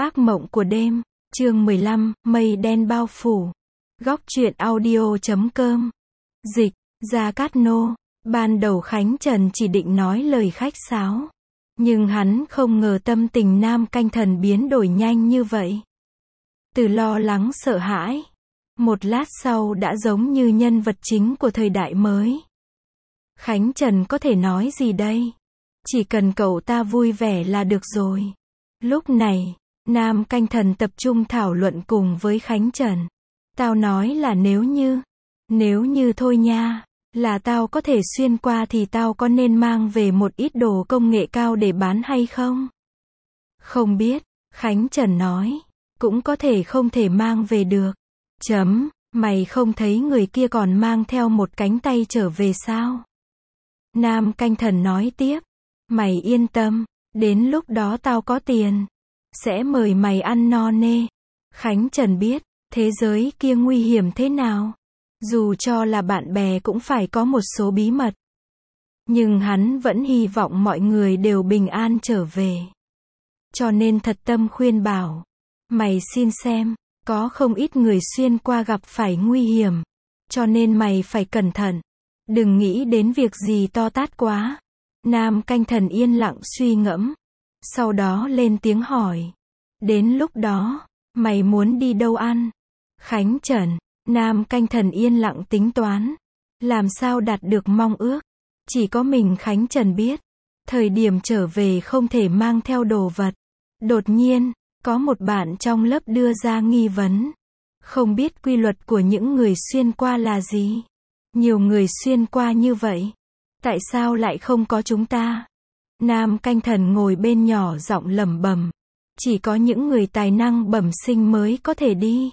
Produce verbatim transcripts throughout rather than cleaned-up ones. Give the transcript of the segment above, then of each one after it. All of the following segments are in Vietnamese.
Ác mộng của đêm, chương mười lăm, mây đen bao phủ. Góc truyện audio chấm com. Dịch, Gia Cát Nô. Ban đầu Khánh Trần chỉ định nói lời khách sáo. Nhưng hắn không ngờ tâm tình Nam Canh Thần biến đổi nhanh như vậy. Từ lo lắng sợ hãi, một lát sau đã giống như nhân vật chính của thời đại mới. Khánh Trần có thể nói gì đây? Chỉ cần cậu ta vui vẻ là được rồi. Lúc này, Nam Canh Thần tập trung thảo luận cùng với Khánh Trần. Tao nói là nếu như, nếu như thôi nha, là tao có thể xuyên qua thì tao có nên mang về một ít đồ công nghệ cao để bán hay không? Không biết, Khánh Trần nói, cũng có thể không thể mang về được. Chấm, mày không thấy người kia còn mang theo một cánh tay trở về sao? Nam Canh Thần nói tiếp, mày yên tâm, đến lúc đó tao có tiền, sẽ mời mày ăn no nê. Khánh Trần biết, thế giới kia nguy hiểm thế nào. Dù cho là bạn bè cũng phải có một số bí mật. Nhưng hắn vẫn hy vọng mọi người đều bình an trở về. Cho nên thật tâm khuyên bảo, mày xin xem, có không ít người xuyên qua gặp phải nguy hiểm. Cho nên mày phải cẩn thận. Đừng nghĩ đến việc gì to tát quá. Nam Canh Thần yên lặng suy ngẫm. Sau đó lên tiếng hỏi. Đến lúc đó, mày muốn đi đâu ăn? Khánh Trần, Nam Canh Thần yên lặng tính toán. Làm sao đạt được mong ước? Chỉ có mình Khánh Trần biết. Thời điểm trở về không thể mang theo đồ vật. Đột nhiên, có một bạn trong lớp đưa ra nghi vấn. Không biết quy luật của những người xuyên qua là gì? Nhiều người xuyên qua như vậy. Tại sao lại không có chúng ta? Nam Canh Thần ngồi bên nhỏ giọng lẩm bẩm. Chỉ có những người tài năng bẩm sinh mới có thể đi.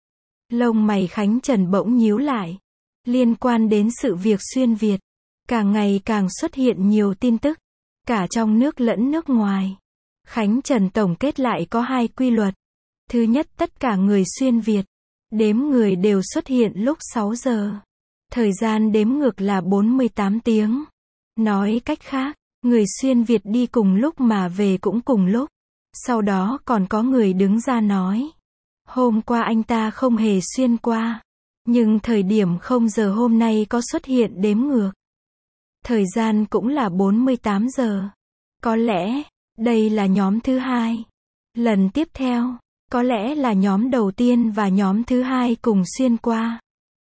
Lông mày Khánh Trần bỗng nhíu lại. Liên quan đến sự việc xuyên Việt. Càng ngày càng xuất hiện nhiều tin tức. Cả trong nước lẫn nước ngoài. Khánh Trần tổng kết lại có hai quy luật. Thứ nhất, tất cả người xuyên Việt. Đếm người đều xuất hiện lúc sáu giờ. Thời gian đếm ngược là bốn mươi tám tiếng. Nói cách khác, người xuyên Việt đi cùng lúc mà về cũng cùng lúc. Sau đó còn có người đứng ra nói. Hôm qua anh ta không hề xuyên qua. Nhưng thời điểm không giờ hôm nay có xuất hiện đếm ngược. Thời gian cũng là bốn mươi tám giờ. Có lẽ, đây là nhóm thứ hai. Lần tiếp theo, có lẽ là nhóm đầu tiên và nhóm thứ hai cùng xuyên qua.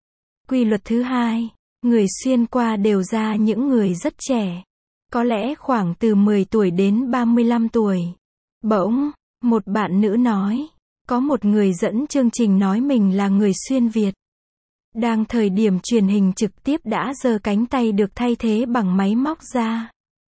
Quy luật thứ hai, người xuyên qua đều ra những người rất trẻ. Có lẽ khoảng từ mười tuổi đến ba mươi lăm tuổi. Bỗng, một bạn nữ nói, có một người dẫn chương trình nói mình là người xuyên Việt. Đang thời điểm truyền hình trực tiếp đã giơ cánh tay được thay thế bằng máy móc ra.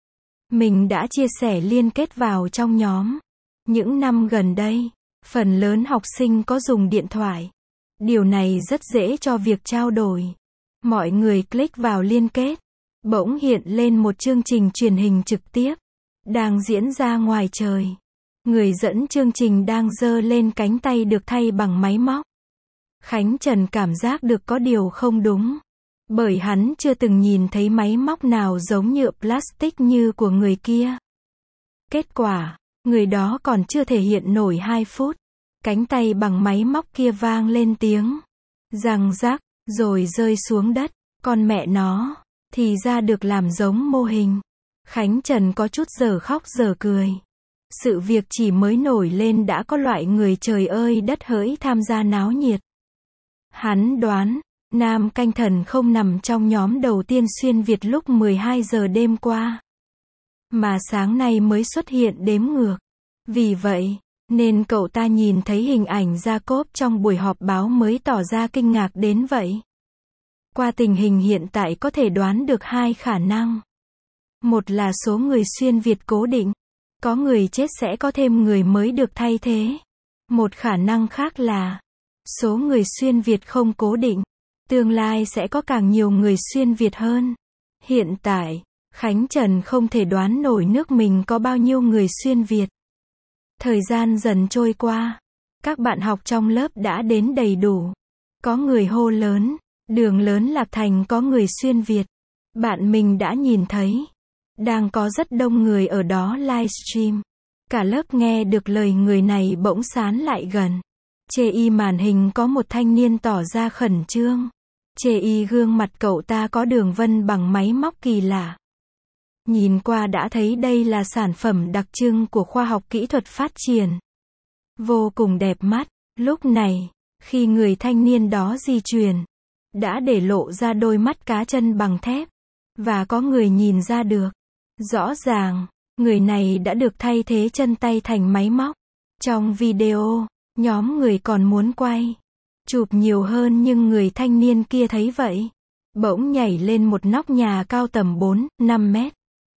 Mình đã chia sẻ liên kết vào trong nhóm. Những năm gần đây, phần lớn học sinh có dùng điện thoại. Điều này rất dễ cho việc trao đổi. Mọi người click vào liên kết. Bỗng hiện lên một chương trình truyền hình trực tiếp. Đang diễn ra ngoài trời. Người dẫn chương trình đang giơ lên cánh tay được thay bằng máy móc. Khánh Trần cảm giác được có điều không đúng. Bởi hắn chưa từng nhìn thấy máy móc nào giống nhựa plastic như của người kia. Kết quả, người đó còn chưa thể hiện nổi hai phút. Cánh tay bằng máy móc kia vang lên tiếng răng rắc, rồi rơi xuống đất. Con mẹ nó, thì ra được làm giống mô hình. Khánh Trần có chút giờ khóc giờ cười. Sự việc chỉ mới nổi lên đã có loại người trời ơi đất hỡi tham gia náo nhiệt. Hắn đoán, Nam Canh Thần không nằm trong nhóm đầu tiên xuyên Việt lúc mười hai giờ đêm qua. Mà sáng nay mới xuất hiện đếm ngược. Vì vậy, nên cậu ta nhìn thấy hình ảnh Jacob trong buổi họp báo mới tỏ ra kinh ngạc đến vậy. Qua tình hình hiện tại có thể đoán được hai khả năng. Một là số người xuyên Việt cố định. Có người chết sẽ có thêm người mới được thay thế. Một khả năng khác là số người xuyên Việt không cố định. Tương lai sẽ có càng nhiều người xuyên Việt hơn. Hiện tại, Khánh Trần không thể đoán nổi nước mình có bao nhiêu người xuyên Việt. Thời gian dần trôi qua. Các bạn học trong lớp đã đến đầy đủ. Có người hô lớn. Đường lớn Lạc Thành có người xuyên Việt. Bạn mình đã nhìn thấy. Đang có rất đông người ở đó livestream. Cả lớp nghe được lời người này bỗng sán lại gần. Chê y màn hình có một thanh niên tỏ ra khẩn trương. Chê y gương mặt cậu ta có đường vân bằng máy móc kỳ lạ. Nhìn qua đã thấy đây là sản phẩm đặc trưng của khoa học kỹ thuật phát triển. Vô cùng đẹp mắt. Lúc này, khi người thanh niên đó di chuyển, đã để lộ ra đôi mắt cá chân bằng thép. Và có người nhìn ra được. Rõ ràng, người này đã được thay thế chân tay thành máy móc. Trong video, nhóm người còn muốn quay, chụp nhiều hơn nhưng người thanh niên kia thấy vậy. Bỗng nhảy lên một nóc nhà cao tầm bốn, năm mét.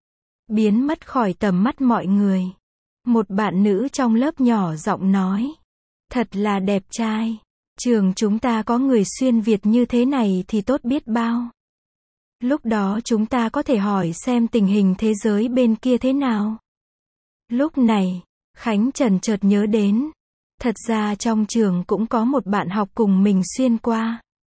Biến mất khỏi tầm mắt mọi người. Một bạn nữ trong lớp nhỏ giọng nói. Thật là đẹp trai. Trường chúng ta có người xuyên Việt như thế này thì tốt biết bao. Lúc đó chúng ta có thể hỏi xem tình hình thế giới bên kia thế nào. Lúc này, Khánh Trần chợt nhớ đến. Thật ra trong trường cũng có một bạn học cùng mình xuyên qua.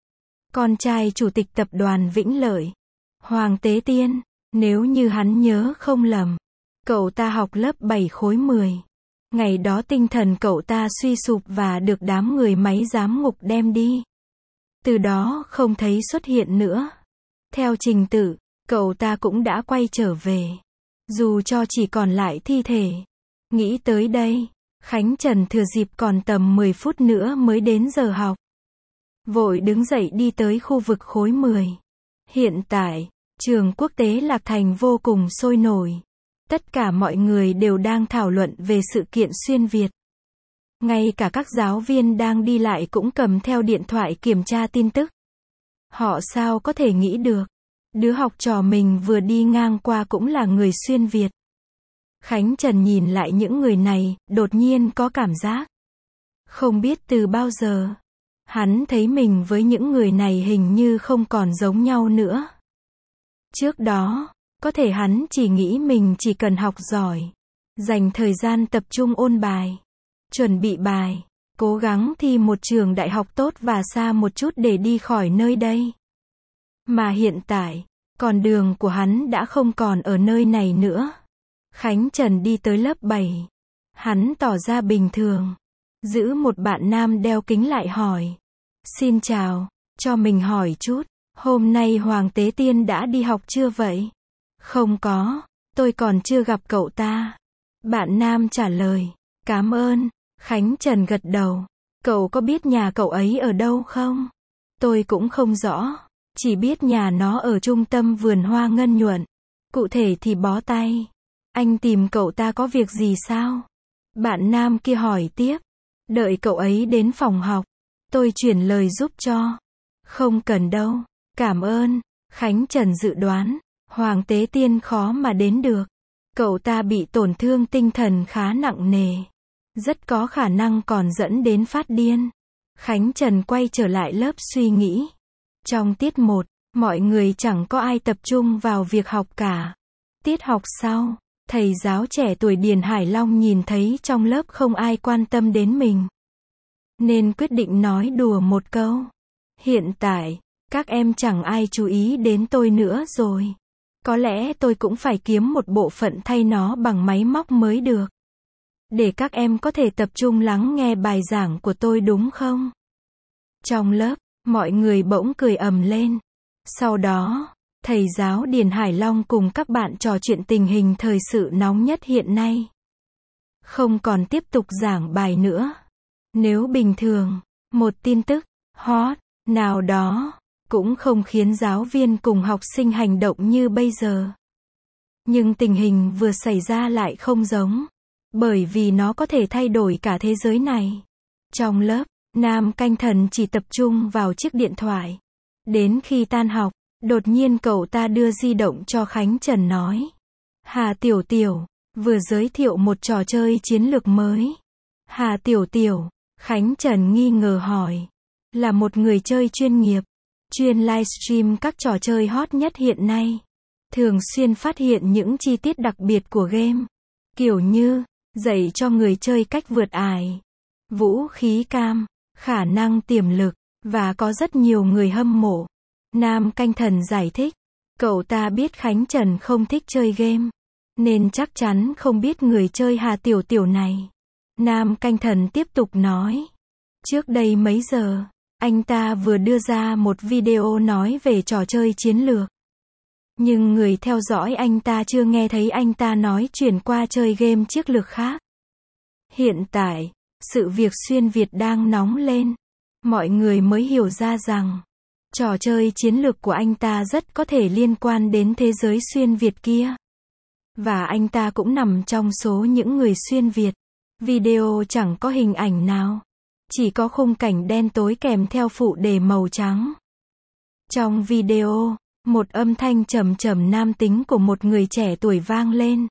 Con trai chủ tịch tập đoàn Vĩnh Lợi, Hoàng Tế Tiên, nếu như hắn nhớ không lầm. Cậu ta học lớp bảy khối mười. Ngày đó tinh thần cậu ta suy sụp và được đám người máy giám ngục đem đi. Từ đó không thấy xuất hiện nữa. Theo trình tự, cậu ta cũng đã quay trở về. Dù cho chỉ còn lại thi thể. Nghĩ tới đây, Khánh Trần thừa dịp còn tầm mười phút nữa mới đến giờ học. Vội đứng dậy đi tới khu vực khối mười. Hiện tại, trường quốc tế Lạc Thành vô cùng sôi nổi. Tất cả mọi người đều đang thảo luận về sự kiện xuyên Việt. Ngay cả các giáo viên đang đi lại cũng cầm theo điện thoại kiểm tra tin tức. Họ sao có thể nghĩ được. Đứa học trò mình vừa đi ngang qua cũng là người xuyên Việt. Khánh Trần nhìn lại những người này, đột nhiên có cảm giác. Không biết từ bao giờ. Hắn thấy mình với những người này hình như không còn giống nhau nữa. Trước đó, có thể hắn chỉ nghĩ mình chỉ cần học giỏi. Dành thời gian tập trung ôn bài. Chuẩn bị bài. Cố gắng thi một trường đại học tốt và xa một chút để đi khỏi nơi đây. Mà hiện tại, con đường của hắn đã không còn ở nơi này nữa. Khánh Trần đi tới lớp bảy. Hắn tỏ ra bình thường. Giữ một bạn nam đeo kính lại hỏi. Xin chào, cho mình hỏi chút. Hôm nay Hoàng Tế Tiên đã đi học chưa vậy? Không có, tôi còn chưa gặp cậu ta. Bạn nam trả lời. Cảm ơn. Khánh Trần gật đầu. Cậu có biết nhà cậu ấy ở đâu không? Tôi cũng không rõ. Chỉ biết nhà nó ở trung tâm vườn hoa Ngân Nhuận. Cụ thể thì bó tay. Anh tìm cậu ta có việc gì sao? Bạn nam kia hỏi tiếp. Đợi cậu ấy đến phòng học. Tôi chuyển lời giúp cho. Không cần đâu. Cảm ơn. Khánh Trần dự đoán. Hoàng Tế Tiên khó mà đến được. Cậu ta bị tổn thương tinh thần khá nặng nề. Rất có khả năng còn dẫn đến phát điên. Khánh Trần quay trở lại lớp suy nghĩ. Trong tiết một, mọi người chẳng có ai tập trung vào việc học cả. Tiết học sau, thầy giáo trẻ tuổi Điền Hải Long nhìn thấy trong lớp không ai quan tâm đến mình. Nên quyết định nói đùa một câu. Hiện tại, các em chẳng ai chú ý đến tôi nữa rồi. Có lẽ tôi cũng phải kiếm một bộ phận thay nó bằng máy móc mới được. Để các em có thể tập trung lắng nghe bài giảng của tôi đúng không? Trong lớp, mọi người bỗng cười ầm lên. Sau đó, thầy giáo Điền Hải Long cùng các bạn trò chuyện tình hình thời sự nóng nhất hiện nay. Không còn tiếp tục giảng bài nữa. Nếu bình thường, một tin tức hot nào đó cũng không khiến giáo viên cùng học sinh hành động như bây giờ. Nhưng tình hình vừa xảy ra lại không giống. Bởi vì nó có thể thay đổi cả thế giới này. Trong lớp, Nam Canh Thần chỉ tập trung vào chiếc điện thoại. Đến khi tan học, đột nhiên cậu ta đưa di động cho Khánh Trần nói. Hà Tiểu Tiểu, vừa giới thiệu một trò chơi chiến lược mới. Hà Tiểu Tiểu, Khánh Trần nghi ngờ hỏi. Là một người chơi chuyên nghiệp, chuyên livestream các trò chơi hot nhất hiện nay. Thường xuyên phát hiện những chi tiết đặc biệt của game. Kiểu như, dạy cho người chơi cách vượt ải, vũ khí cam, khả năng tiềm lực, và có rất nhiều người hâm mộ. Nam Canh Thần giải thích, cậu ta biết Khánh Trần không thích chơi game. nên chắc chắn không biết người chơi Hà Tiểu Tiểu này. Nam Canh Thần tiếp tục nói. Trước đây mấy giờ, anh ta vừa đưa ra một video nói về trò chơi chiến lược. Nhưng người theo dõi anh ta chưa nghe thấy anh ta nói chuyển qua chơi game chiến lược khác. Hiện tại, sự việc xuyên Việt đang nóng lên. Mọi người mới hiểu ra rằng, trò chơi chiến lược của anh ta rất có thể liên quan đến thế giới xuyên Việt kia. Và anh ta cũng nằm trong số những người xuyên Việt. Video chẳng có hình ảnh nào. Chỉ có khung cảnh đen tối kèm theo phụ đề màu trắng. Trong video, một âm thanh trầm trầm nam tính của một người trẻ tuổi vang lên.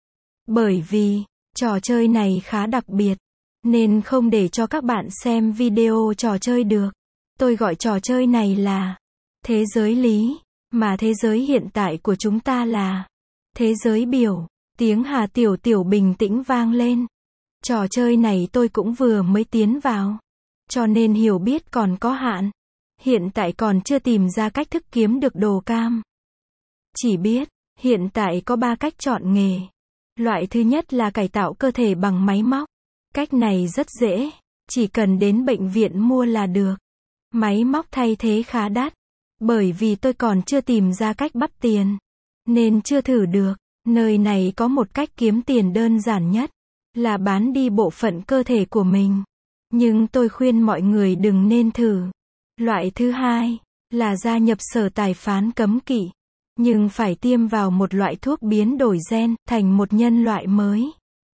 Bởi vì, trò chơi này khá đặc biệt, nên không để cho các bạn xem video trò chơi được. Tôi gọi trò chơi này là thế giới lý, mà thế giới hiện tại của chúng ta là thế giới biểu. Tiếng Hà Tiểu Tiểu bình tĩnh vang lên. Trò chơi này tôi cũng vừa mới tiến vào, cho nên hiểu biết còn có hạn. Hiện tại còn chưa tìm ra cách thức kiếm được đồ cam. Chỉ biết, hiện tại có ba cách chọn nghề. Loại thứ nhất là cải tạo cơ thể bằng máy móc. Cách này rất dễ, chỉ cần đến bệnh viện mua là được. Máy móc thay thế khá đắt, bởi vì tôi còn chưa tìm ra cách bắt tiền, nên chưa thử được. Nơi này có một cách kiếm tiền đơn giản nhất, là bán đi bộ phận cơ thể của mình. Nhưng tôi khuyên mọi người đừng nên thử. Loại thứ hai, là gia nhập sở tài phán cấm kỵ. Nhưng phải tiêm vào một loại thuốc biến đổi gen, thành một nhân loại mới.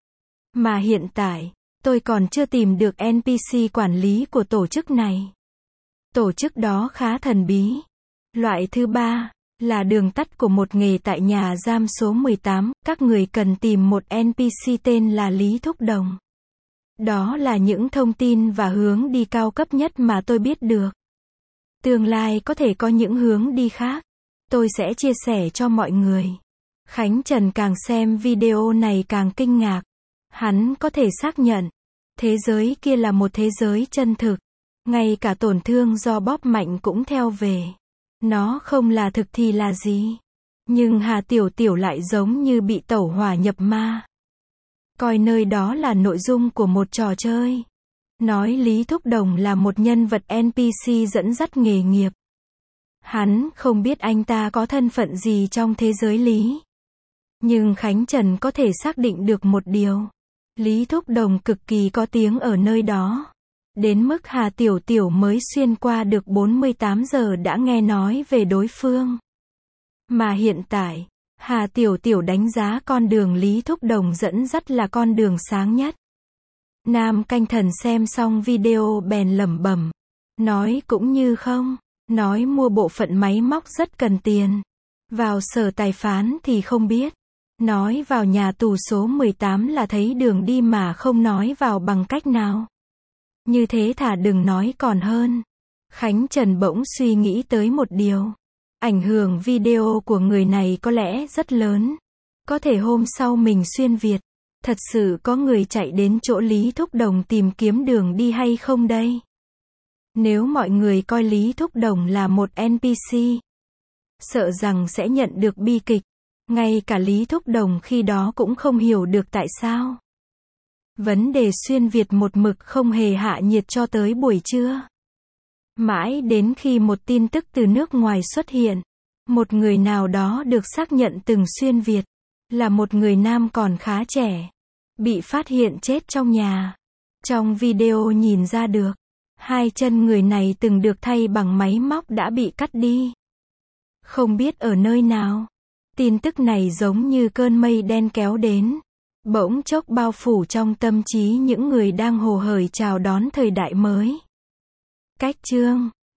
Mà hiện tại, tôi còn chưa tìm được en pê xê quản lý của tổ chức này. Tổ chức đó khá thần bí. Loại thứ ba, là đường tắt của một nghề tại nhà giam số mười tám, các người cần tìm một en pê xê tên là Lý Thúc Đồng. Đó là những thông tin và hướng đi cao cấp nhất mà tôi biết được. Tương lai có thể có những hướng đi khác. Tôi sẽ chia sẻ cho mọi người. Khánh Trần càng xem video này càng kinh ngạc. Hắn có thể xác nhận, thế giới kia là một thế giới chân thực. Ngay cả tổn thương do bóp mạnh cũng theo về. Nó không là thực thì là gì? Nhưng Hà Tiểu Tiểu lại giống như bị tẩu hỏa nhập ma. Coi nơi đó là nội dung của một trò chơi. Nói Lý Thúc Đồng là một nhân vật en pê xê dẫn dắt nghề nghiệp. Hắn không biết anh ta có thân phận gì trong thế giới lý. Nhưng Khánh Trần có thể xác định được một điều. Lý Thúc Đồng cực kỳ có tiếng ở nơi đó. Đến mức Hà Tiểu Tiểu mới xuyên qua được bốn mươi tám giờ đã nghe nói về đối phương. Mà hiện tại, Hà Tiểu Tiểu đánh giá con đường Lý Thúc Đồng dẫn dắt là con đường sáng nhất. Nam Canh Thần xem xong video bèn lẩm bẩm. Nói cũng như không. Nói mua bộ phận máy móc rất cần tiền. Vào sở tài phán thì không biết. Nói vào nhà tù số mười tám là thấy đường đi mà không nói vào bằng cách nào. Như thế thà đừng nói còn hơn. Khánh Trần bỗng suy nghĩ tới một điều. Ảnh hưởng video của người này có lẽ rất lớn. Có thể hôm sau mình xuyên Việt. Thật sự có người chạy đến chỗ Lý Thúc Đồng tìm kiếm đường đi hay không đây? Nếu mọi người coi Lý Thúc Đồng là một en pê xê, sợ rằng sẽ nhận được bi kịch. Ngay cả Lý Thúc Đồng khi đó cũng không hiểu được tại sao. Vấn đề xuyên Việt một mực không hề hạ nhiệt cho tới buổi trưa. Mãi đến khi một tin tức từ nước ngoài xuất hiện. Một người nào đó được xác nhận từng xuyên Việt. Là một người nam còn khá trẻ. Bị phát hiện chết trong nhà. Trong video nhìn ra được. Hai chân người này từng được thay bằng máy móc đã bị cắt đi. Không biết ở nơi nào. Tin tức này giống như cơn mây đen kéo đến. Bỗng chốc bao phủ trong tâm trí những người đang hồ hởi chào đón thời đại mới. Cách chương